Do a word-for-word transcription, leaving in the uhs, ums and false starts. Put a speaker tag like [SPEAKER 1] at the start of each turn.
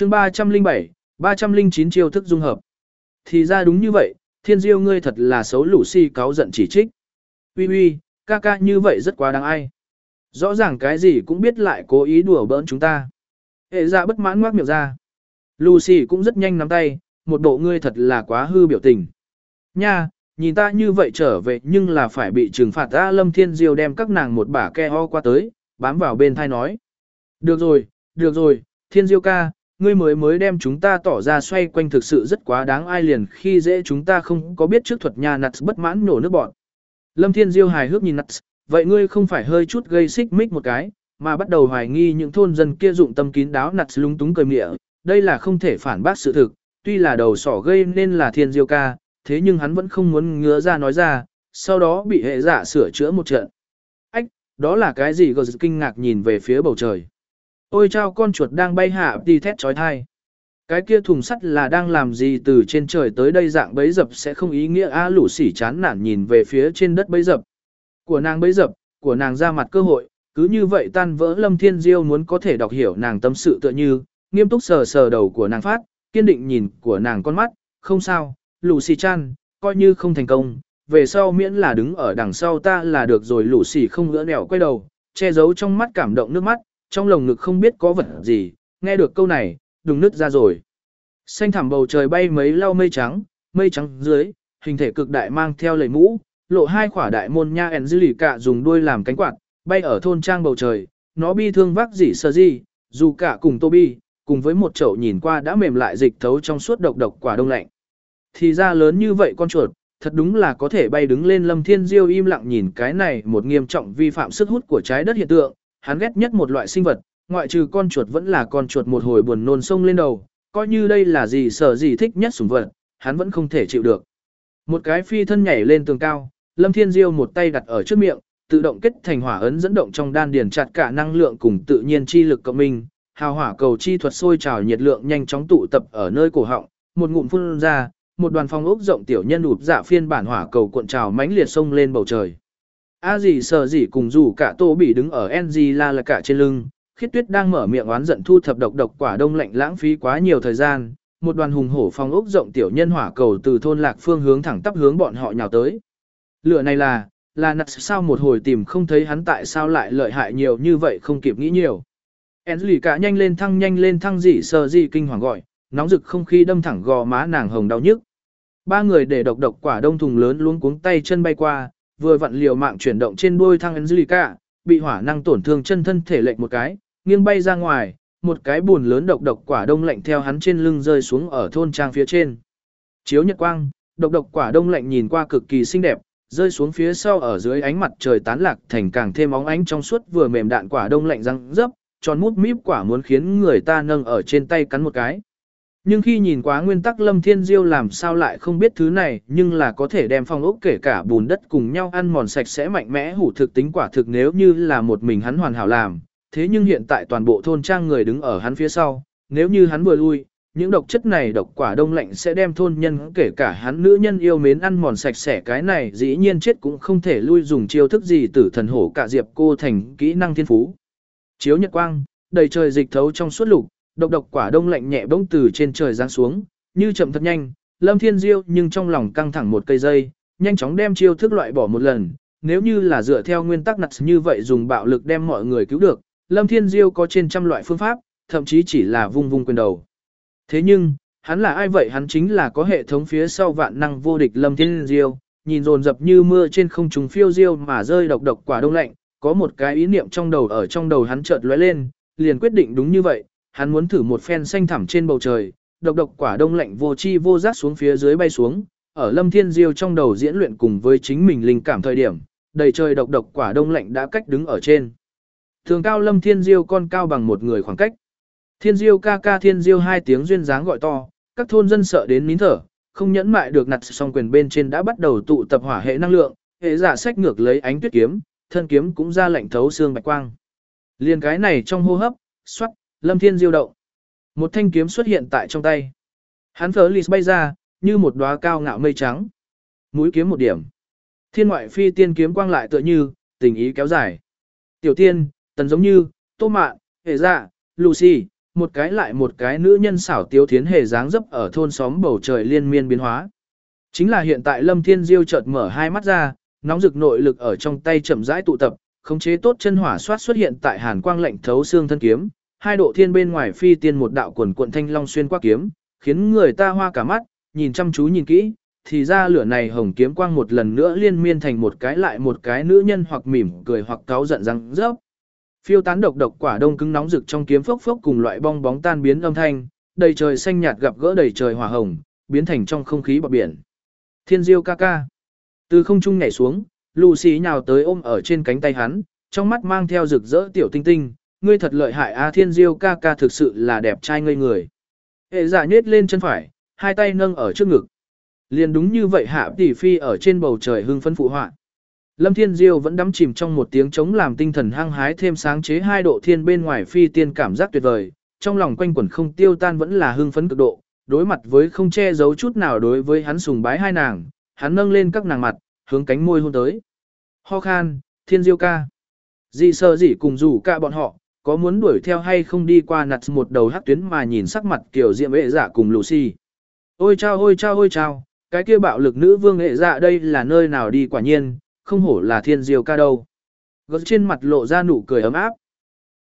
[SPEAKER 1] chương ba trăm linh bảy, ba trăm linh chín chiêu thức dung hợp. Thì ra đúng như vậy, Thiên Diêu ngươi thật là xấu. Lucy cáu giận chỉ trích. Uy uy, ca ca như vậy rất quá đáng ai. Rõ ràng cái gì cũng biết lại cố ý đùa bỡn chúng ta. Hệ dạ bất mãn ngoác miệng ra. Lucy cũng rất nhanh nắm tay, một bộ ngươi thật là quá hư biểu tình. Nha, nhìn ta như vậy trở về nhưng là phải bị trừng phạt. A Lâm Thiên Diêu đem các nàng một bả ke ho qua tới, bám vào bên thai nói. Được rồi, được rồi, Thiên Diêu ca, ngươi mới mới đem chúng ta tỏ ra xoay quanh thực sự rất quá đáng ai liền khi dễ chúng ta không có biết trước thuật nhà Nuts bất mãn nổ nước bọn. Lâm Thiên Diêu hài hước nhìn Nuts, vậy ngươi không phải hơi chút gây xích mích một cái, mà bắt đầu hoài nghi những thôn dân kia dụng tâm kín đáo. Nuts lúng túng cười mỉa, đây là không thể phản bác sự thực, tuy là đầu sỏ gây nên là Thiên Diêu ca, thế nhưng hắn vẫn không muốn ngứa ra nói ra, sau đó bị hệ giả sửa chữa một trận. Ách, đó là cái gì? Gờ kinh ngạc nhìn về phía bầu trời. Ôi chao, con chuột đang bay hạ đi thét trói thai. Cái kia thùng sắt là đang làm gì từ trên trời tới đây? Dạng bấy dập sẽ không ý nghĩa. A Lũ Sỉ chán nản nhìn về phía trên đất bấy dập. Của nàng bấy dập, của nàng ra mặt cơ hội, cứ như vậy tan vỡ. Lâm Thiên Diêu muốn có thể đọc hiểu nàng tâm sự tựa như, nghiêm túc sờ sờ đầu của nàng phát, kiên định nhìn của nàng con mắt, không sao, Lũ Sỉ chan, coi như không thành công, về sau miễn là đứng ở đằng sau ta là được rồi. Lũ Sỉ không ngỡ nẻo quay đầu, che giấu trong mắt cảm động nước mắt, trong lồng ngực không biết có vật gì, nghe được câu này, đùng nứt ra rồi. Xanh thẳm bầu trời bay mấy lau mây trắng, mây trắng dưới, hình thể cực đại mang theo lầy mũ, lộ hai khỏa đại môn nha Angelica dùng đuôi làm cánh quạt, bay ở thôn trang bầu trời, nó bi thương vác dỉ sơ di, dù cả cùng Toby, cùng với một chậu nhìn qua đã mềm lại dịch thấu trong suốt độc độc quả đông lạnh. Thì ra lớn như vậy con chuột, thật đúng là có thể bay đứng lên. Lâm Thiên Diêu im lặng nhìn cái này một nghiêm trọng vi phạm sức hút của trái đất hiện tượng, hắn ghét nhất một loại sinh vật, ngoại trừ con chuột vẫn là con chuột. Một hồi buồn nôn sông lên đầu, coi như đây là gì sở gì thích nhất sủng vật, hắn vẫn không thể chịu được. Một cái phi thân nhảy lên tường cao, Lâm Thiên Diêu một tay đặt ở trước miệng, tự động kết thành hỏa ấn dẫn động trong đan điền chặt cả năng lượng cùng tự nhiên chi lực cộng minh, hào hỏa cầu chi thuật sôi trào nhiệt lượng nhanh chóng tụ tập ở nơi cổ họng, một ngụm phun ra, một đoàn phong ốc rộng tiểu nhân ụp dạ phiên bản hỏa cầu cuộn trào mãnh liệt sông lên bầu trời. A dì sờ dì cùng dù cả Tô bị đứng ở Angela là cả trên lưng, Khiết Tuyết đang mở miệng oán giận thu thập độc độc quả đông lạnh lãng phí quá nhiều thời gian, một đoàn hùng hổ phong ốc rộng tiểu nhân hỏa cầu từ thôn lạc phương hướng thẳng tắp hướng bọn họ nhào tới. Lửa này là, là nặt sao? Một hồi tìm không thấy hắn tại sao lại lợi hại nhiều như vậy, không kịp nghĩ nhiều. Angelica nhanh lên thăng nhanh lên thăng dì sờ dì kinh hoàng gọi, nóng rực không khí đâm thẳng gò má nàng hồng đau nhức. Ba người để độc độc quả đông thùng lớn luống cuống tay chân bay qua, vừa vặn liều mạng chuyển động trên đuôi thăng Angelica, bị hỏa năng tổn thương chân thân thể lệch một cái, nghiêng bay ra ngoài, một cái buồn lớn độc độc quả đông lạnh theo hắn trên lưng rơi xuống ở thôn trang phía trên. Chiếu nhật quang, độc độc quả đông lạnh nhìn qua cực kỳ xinh đẹp, rơi xuống phía sau ở dưới ánh mặt trời tán lạc thành càng thêm óng ánh trong suốt vừa mềm đạn quả đông lạnh răng rấp, tròn mút míp quả muốn khiến người ta nâng ở trên tay cắn một cái. Nhưng khi nhìn quá nguyên tắc, Lâm Thiên Diêu làm sao lại không biết thứ này, nhưng là có thể đem phong ốc kể cả bùn đất cùng nhau ăn mòn sạch sẽ mạnh mẽ hủ thực tính quả thực nếu như là một mình hắn hoàn hảo làm. Thế nhưng hiện tại toàn bộ thôn trang người đứng ở hắn phía sau, nếu như hắn vừa lui, những độc chất này độc quả đông lạnh sẽ đem thôn nhân kể cả hắn nữ nhân yêu mến ăn mòn sạch sẽ. Cái này dĩ nhiên chết cũng không thể lui, dùng chiêu thức gì tử thần hổ cả diệp cô thành kỹ năng thiên phú. Chiếu nhật quang, đầy trời dịch thấu trong suốt lục, độc độc quả đông lạnh nhẹ bỗng từ trên trời giáng xuống, như chậm thật nhanh. Lâm Thiên Diêu nhưng trong lòng căng thẳng một cây dây, nhanh chóng đem chiêu thức loại bỏ một lần. Nếu như là dựa theo nguyên tắc nặt như vậy dùng bạo lực đem mọi người cứu được, Lâm Thiên Diêu có trên trăm loại phương pháp, thậm chí chỉ là vung vung quyền đầu. Thế nhưng, hắn là ai vậy? Hắn chính là có hệ thống phía sau vạn năng vô địch Lâm Thiên Diêu, nhìn dồn dập như mưa trên không trung phiêu diêu mà rơi độc độc quả đông lạnh, có một cái ý niệm trong đầu ở trong đầu hắn chợt lóe lên, liền quyết định đúng như vậy, hắn muốn thử một phen xanh thẳm trên bầu trời, độc độc quả đông lạnh vô chi vô giác xuống phía dưới bay xuống, ở Lâm Thiên Diêu trong đầu diễn luyện cùng với chính mình linh cảm thời điểm, đầy trời độc độc quả đông lạnh đã cách đứng ở trên. Thường cao Lâm Thiên Diêu con cao bằng một người khoảng cách. Thiên Diêu ca ca Thiên Diêu hai tiếng duyên dáng gọi to, các thôn dân sợ đến nín thở, không nhẫn mại được nặt song quyền bên trên đã bắt đầu tụ tập hỏa hệ năng lượng, hệ giả sách ngược lấy ánh tuyết kiếm, thân kiếm cũng ra lạnh thấu xương bạch quang. Liên cái này trong hô hấp, xoát, Lâm Thiên Diêu động. Một thanh kiếm xuất hiện tại trong tay. Hắn phớ lì bay ra, như một đóa cao ngạo mây trắng. Mũi kiếm một điểm. Thiên ngoại phi tiên kiếm quang lại tựa như, tình ý kéo dài. Tiểu tiên, tần giống như, tô mạn, hệ dạ, Lucy, một cái lại một cái nữ nhân xảo tiếu thiến hề dáng dấp ở thôn xóm bầu trời liên miên biến hóa. Chính là hiện tại Lâm Thiên Diêu chợt mở hai mắt ra, nóng rực nội lực ở trong tay chậm rãi tụ tập, khống chế tốt chân hỏa soát xuất hiện tại hàn quang lạnh thấu xương thân kiếm, hai độ thiên bên ngoài phi tiên một đạo quần cuộn thanh long xuyên qua kiếm, khiến người ta hoa cả mắt, nhìn chăm chú nhìn kỹ, thì ra lửa này hồng kiếm quang một lần nữa liên miên thành một cái lại một cái nữ nhân hoặc mỉm cười hoặc cáu giận răng rớp. Phiêu tán độc độc quả đông cứng nóng rực trong kiếm phốc phốc cùng loại bong bóng tan biến âm thanh, đầy trời xanh nhạt gặp gỡ đầy trời hỏa hồng, biến thành trong không khí bọt biển. Thiên Diêu ca ca. Từ không trung nhảy xuống, Lucy nhào tới ôm ở trên cánh tay hắn, trong mắt mang theo rực rỡ tiểu tinh tinh, ngươi thật lợi hại a, Thiên Diêu ca ca thực sự là đẹp trai ngây người. Hệ giả nhếch lên chân phải, hai tay nâng ở trước ngực. Liền đúng như vậy hạ tỷ phi ở trên bầu trời hưng phấn phụ họa. Lâm Thiên Diêu vẫn đắm chìm trong một tiếng trống làm tinh thần hăng hái thêm sáng chế hai độ thiên bên ngoài phi tiên cảm giác tuyệt vời, trong lòng quanh quẩn không tiêu tan vẫn là hưng phấn cực độ, đối mặt với không che giấu chút nào đối với hắn sùng bái hai nàng, hắn nâng lên các nàng mặt, hướng cánh môi hôn tới. Ho khan, Thiên Diêu ca. Dì sơ dì cùng rủ cả bọn họ, có muốn đuổi theo hay không đi qua nặt một đầu hắc tuyến mà nhìn sắc mặt kiểu diệm ệ dạ cùng Lucy. Ôi chao ôi chao ôi chao, cái kia bạo lực nữ vương ệ dạ đây là nơi nào đi quả nhiên, không hổ là Thiên Diêu ca đâu. Gớt trên mặt lộ ra nụ cười ấm áp.